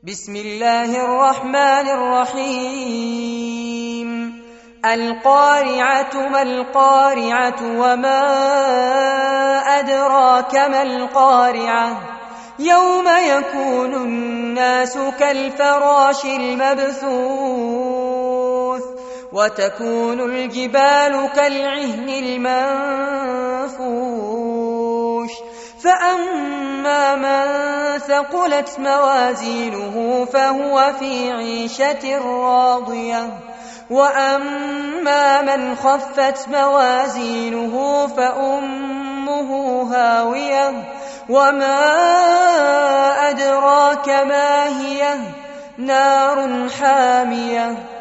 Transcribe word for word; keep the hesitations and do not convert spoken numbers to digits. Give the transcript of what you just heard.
بسم الله الرحمن الرحيم القارعة ما القارعة وما أدراك ما القارعة يوم يكون الناس كالفراش المبثوث وتكون الجبال كالعهن المنفوش فأما من ثقلت موازينه فهو في عيشة راضية وأما من خفت موازينه فأمه هاوية وما أدراك ما هي نار حامية